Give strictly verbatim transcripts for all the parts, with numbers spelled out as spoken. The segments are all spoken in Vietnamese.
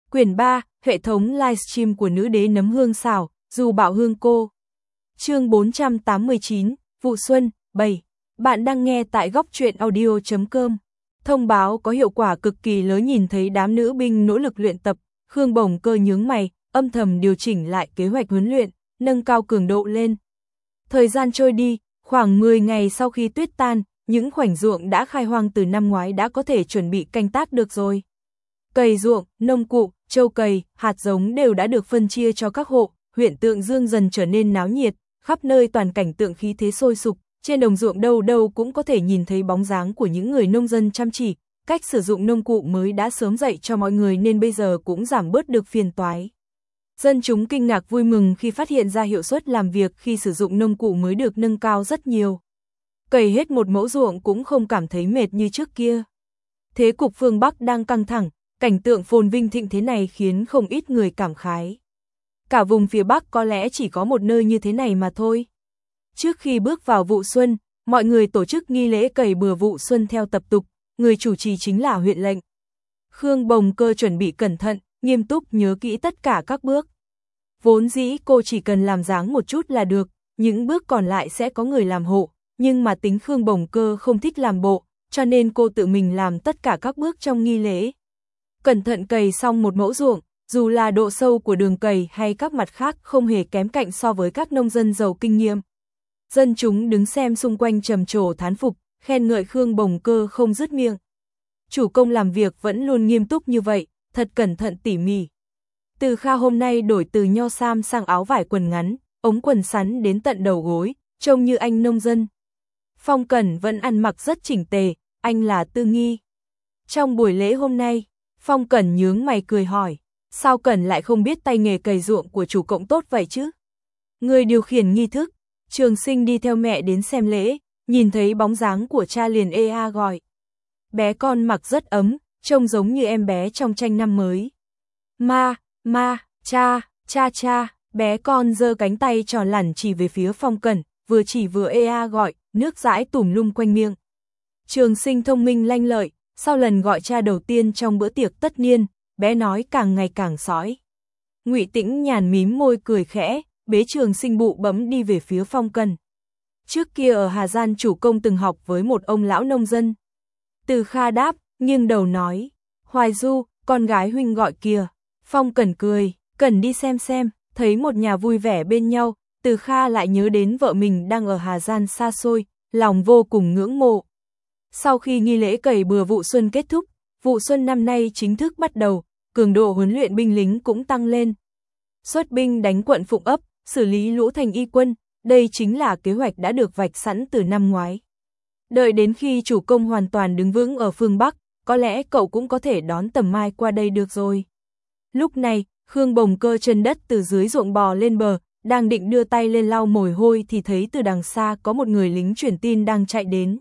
Quyển ba, hệ thống livestream của nữ đế nấm hương xào, dù bảo hương cô. Chương bốn trăm tám mươi chín, Vụ Xuân, bảy. Bạn đang nghe tại góc truyện audio chấm com. Thông báo có hiệu quả cực kỳ lớn. Nhìn thấy đám nữ binh nỗ lực luyện tập, Khương Bồng Cơ nhướng mày, âm thầm điều chỉnh lại kế hoạch huấn luyện, nâng cao cường độ lên. Thời gian trôi đi, khoảng mười ngày sau khi tuyết tan, những khoảnh ruộng đã khai hoang từ năm ngoái đã có thể chuẩn bị canh tác được rồi. Cày ruộng, nông cụ, trâu cày, hạt giống đều đã được phân chia cho các hộ, huyện Tượng Dương dần trở nên náo nhiệt, khắp nơi toàn cảnh tượng khí thế sôi sục, trên đồng ruộng đâu đâu cũng có thể nhìn thấy bóng dáng của những người nông dân chăm chỉ, cách sử dụng nông cụ mới đã sớm dạy cho mọi người nên bây giờ cũng giảm bớt được phiền toái. Dân chúng kinh ngạc vui mừng khi phát hiện ra hiệu suất làm việc khi sử dụng nông cụ mới được nâng cao rất nhiều. Cày hết một mẫu ruộng cũng không cảm thấy mệt như trước kia. Thế cục phương Bắc đang căng thẳng, cảnh tượng phồn vinh thịnh thế này khiến không ít người cảm khái. Cả vùng phía Bắc có lẽ chỉ có một nơi như thế này mà thôi. Trước khi bước vào vụ xuân, mọi người tổ chức nghi lễ cày bừa vụ xuân theo tập tục, người chủ trì chính là huyện lệnh. Khương Bồng Cơ chuẩn bị cẩn thận, nghiêm túc nhớ kỹ tất cả các bước. Vốn dĩ cô chỉ cần làm dáng một chút là được, những bước còn lại sẽ có người làm hộ, nhưng mà tính Khương Bồng Cơ không thích làm bộ, cho nên cô tự mình làm tất cả các bước trong nghi lễ. Cẩn thận cày xong một mẫu ruộng, dù là độ sâu của đường cày hay các mặt khác không hề kém cạnh so với các nông dân giàu kinh nghiệm. Dân chúng đứng xem xung quanh trầm trồ thán phục, khen ngợi Khương Bồng Cơ không dứt miệng. Chủ công làm việc vẫn luôn nghiêm túc như vậy, thật cẩn thận tỉ mỉ. Từ Kha hôm nay đổi từ nho sam sang áo vải quần ngắn, ống quần sắn đến tận đầu gối, trông như anh nông dân. Phong Cẩn vẫn ăn mặc rất chỉnh tề, anh là Tư Nghi. Trong buổi lễ hôm nay, Phong Cẩn nhướng mày cười hỏi, sao Cẩn lại không biết tay nghề cày ruộng của chủ cộng tốt vậy chứ? Người điều khiển nghi thức, Trường Sinh đi theo mẹ đến xem lễ, nhìn thấy bóng dáng của cha liền ê a gọi. Bé con mặc rất ấm, trông giống như em bé trong tranh năm mới. Ma, ma, cha, cha cha, bé con giơ cánh tay tròn lẳn chỉ về phía Phong Cẩn, vừa chỉ vừa ê a gọi, nước dãi tùm lum quanh miệng. Trường Sinh thông minh lanh lợi, sau lần gọi cha đầu tiên trong bữa tiệc tất niên, bé nói càng ngày càng sói. Ngụy Tĩnh nhàn mím môi cười khẽ, bế Trường Sinh bụ bấm đi về phía Phong Cẩn. Trước kia ở Hà Giang chủ công từng học với một ông lão nông dân. Từ Kha đáp, nghiêng đầu nói, Hoài Du, con gái huynh gọi kìa. Phong Cẩn cười, Cẩn đi xem xem, thấy một nhà vui vẻ bên nhau, Từ Kha lại nhớ đến vợ mình đang ở Hà Giang xa xôi, lòng vô cùng ngưỡng mộ. Sau khi nghi lễ cày bừa vụ xuân kết thúc, vụ xuân năm nay chính thức bắt đầu, cường độ huấn luyện binh lính cũng tăng lên. Xuất binh đánh quận Phụng Ấp, xử lý lũ thành y quân, đây chính là kế hoạch đã được vạch sẵn từ năm ngoái. Đợi đến khi chủ công hoàn toàn đứng vững ở phương Bắc, có lẽ cậu cũng có thể đón Tầm Mai qua đây được rồi. Lúc này, Khương Bồng Cơ chân đất từ dưới ruộng bò lên bờ, đang định đưa tay lên lau mồ hôi thì thấy từ đằng xa có một người lính truyền tin đang chạy đến.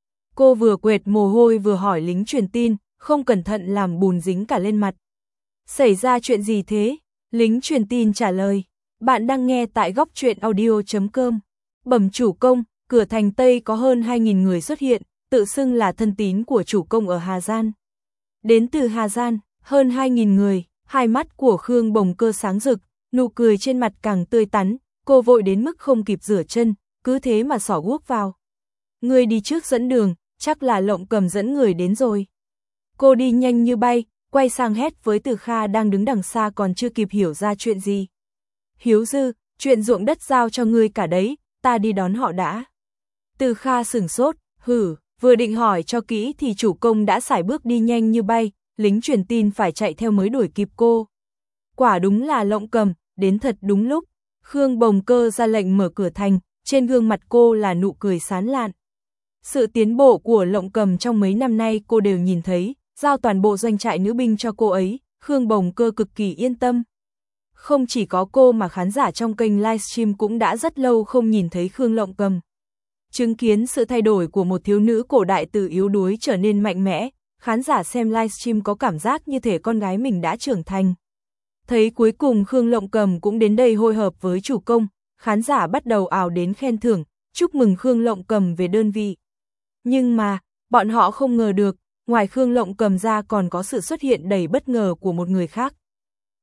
Cô vừa quệt mồ hôi vừa hỏi lính truyền tin, không cẩn thận làm bùn dính cả lên mặt. Xảy ra chuyện gì thế? Lính truyền tin trả lời, bạn đang nghe tại góc truyện audio chấm com. Bẩm chủ công, cửa thành Tây có hơn hai nghìn người xuất hiện, tự xưng là thân tín của chủ công ở Hà Giang. Đến từ Hà Giang, hơn hai nghìn người, hai mắt của Khương Bồng Cơ sáng rực, nụ cười trên mặt càng tươi tắn, cô vội đến mức không kịp rửa chân, cứ thế mà xỏ guốc vào. Người đi trước dẫn đường, chắc là Lộng Cầm dẫn người đến rồi. Cô đi nhanh như bay, quay sang hét với Từ Kha đang đứng đằng xa còn chưa kịp hiểu ra chuyện gì. Hiếu Dư, chuyện ruộng đất giao cho ngươi cả đấy, ta đi đón họ đã. Từ Kha sửng sốt, hử, vừa định hỏi cho kỹ thì chủ công đã sải bước đi nhanh như bay, lính truyền tin phải chạy theo mới đuổi kịp cô. Quả đúng là Lộng Cầm, đến thật đúng lúc. Khương Bồng Cơ ra lệnh mở cửa thành, trên gương mặt cô là nụ cười sán lạn. Sự tiến bộ của Lộng Cầm trong mấy năm nay cô đều nhìn thấy, giao toàn bộ doanh trại nữ binh cho cô ấy, Khương Bồng Cơ cực kỳ yên tâm. Không chỉ có cô mà khán giả trong kênh livestream cũng đã rất lâu không nhìn thấy Khương Lộng Cầm. Chứng kiến sự thay đổi của một thiếu nữ cổ đại từ yếu đuối trở nên mạnh mẽ, khán giả xem livestream có cảm giác như thể con gái mình đã trưởng thành. Thấy cuối cùng Khương Lộng Cầm cũng đến đây hội hợp với chủ công, khán giả bắt đầu ào đến khen thưởng, chúc mừng Khương Lộng Cầm về đơn vị. Nhưng mà, bọn họ không ngờ được, ngoài Khương Lộng Cầm ra còn có sự xuất hiện đầy bất ngờ của một người khác.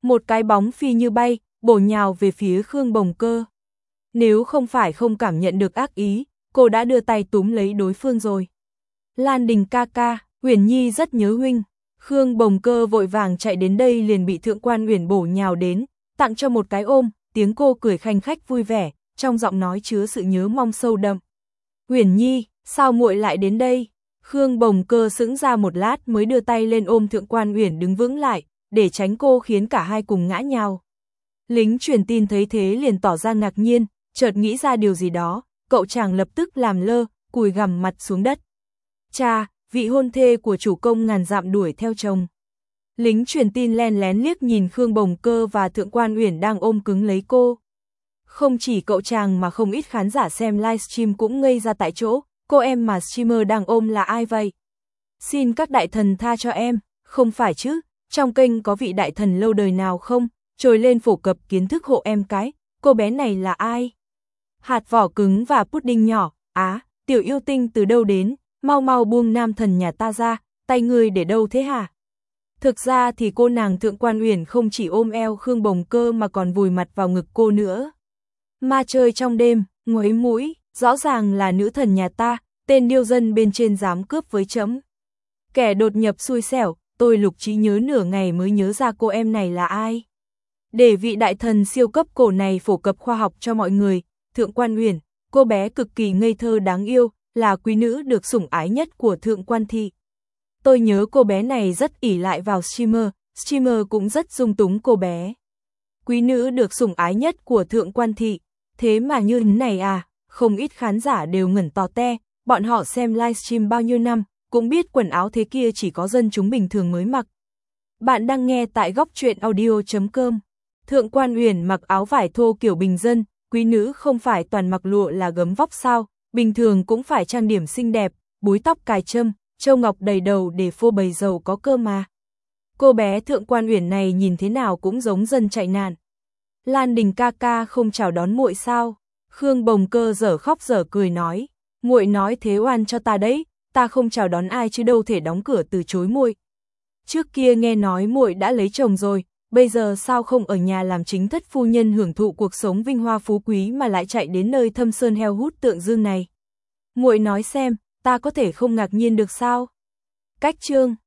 Một cái bóng phi như bay, bổ nhào về phía Khương Bồng Cơ. Nếu không phải không cảm nhận được ác ý, cô đã đưa tay túm lấy đối phương rồi. Lan Đình ca ca, Uyển Nhi rất nhớ huynh. Khương Bồng Cơ vội vàng chạy đến đây liền bị Thượng quan Uyển bổ nhào đến, tặng cho một cái ôm, tiếng cô cười khanh khách vui vẻ, trong giọng nói chứa sự nhớ mong sâu đậm. Uyển Nhi, sao muội lại đến đây? Khương Bồng Cơ sững ra một lát mới đưa tay lên ôm Thượng quan Uyển đứng vững lại, để tránh cô khiến cả hai cùng ngã nhào. Lính truyền tin thấy thế liền tỏ ra ngạc nhiên, chợt nghĩ ra điều gì đó, cậu chàng lập tức làm lơ, cùi gằm mặt xuống đất. Cha, vị hôn thê của chủ công ngàn dặm đuổi theo chồng. Lính truyền tin len lén liếc nhìn Khương Bồng Cơ và Thượng quan Uyển đang ôm cứng lấy cô. Không chỉ cậu chàng mà không ít khán giả xem livestream cũng ngây ra tại chỗ, cô em mà streamer đang ôm là ai vậy? Xin các đại thần tha cho em, không phải chứ, trong kênh có vị đại thần lâu đời nào không? Trồi lên phổ cập kiến thức hộ em cái, cô bé này là ai? Hạt vỏ cứng và pudding nhỏ, á, tiểu yêu tinh từ đâu đến, mau mau buông nam thần nhà ta ra, tay ngươi để đâu thế hả? Thực ra thì cô nàng Thượng quan Uyển không chỉ ôm eo Khương Bồng Cơ mà còn vùi mặt vào ngực cô nữa. Ma chơi trong đêm, ngoáy mũi, rõ ràng là nữ thần nhà ta, tên điêu dân bên trên dám cướp với trẫm. Kẻ đột nhập xui xẻo, tôi lục trí nhớ nửa ngày mới nhớ ra cô em này là ai. Để vị đại thần siêu cấp cổ này phổ cập khoa học cho mọi người, Thượng quan Uyển, cô bé cực kỳ ngây thơ đáng yêu, là quý nữ được sủng ái nhất của Thượng quan thị. Tôi nhớ cô bé này rất ỷ lại vào streamer, streamer cũng rất dung túng cô bé. Quý nữ được sủng ái nhất của Thượng quan thị, thế mà như thế này à, không ít khán giả đều ngẩn to te, bọn họ xem livestream bao nhiêu năm, cũng biết quần áo thế kia chỉ có dân chúng bình thường mới mặc. Bạn đang nghe tại góc truyện audio chấm com. Thượng quan Uyển mặc áo vải thô kiểu bình dân, quý nữ không phải toàn mặc lụa là gấm vóc sao, bình thường cũng phải trang điểm xinh đẹp, búi tóc cài trâm, châu ngọc đầy đầu để phô bày giàu có cơ mà. Cô bé Thượng quan Uyển này nhìn thế nào cũng giống dân chạy nạn. Lan Đình ca ca không chào đón muội sao? Khương Bồng Cơ dở khóc dở cười nói, muội nói thế oan cho ta đấy, ta không chào đón ai chứ đâu thể đóng cửa từ chối muội. Trước kia nghe nói muội đã lấy chồng rồi, bây giờ sao không ở nhà làm chính thất phu nhân hưởng thụ cuộc sống vinh hoa phú quý mà lại chạy đến nơi thâm sơn heo hút tượng dương này. Muội nói xem, ta có thể không ngạc nhiên được sao? Cách chương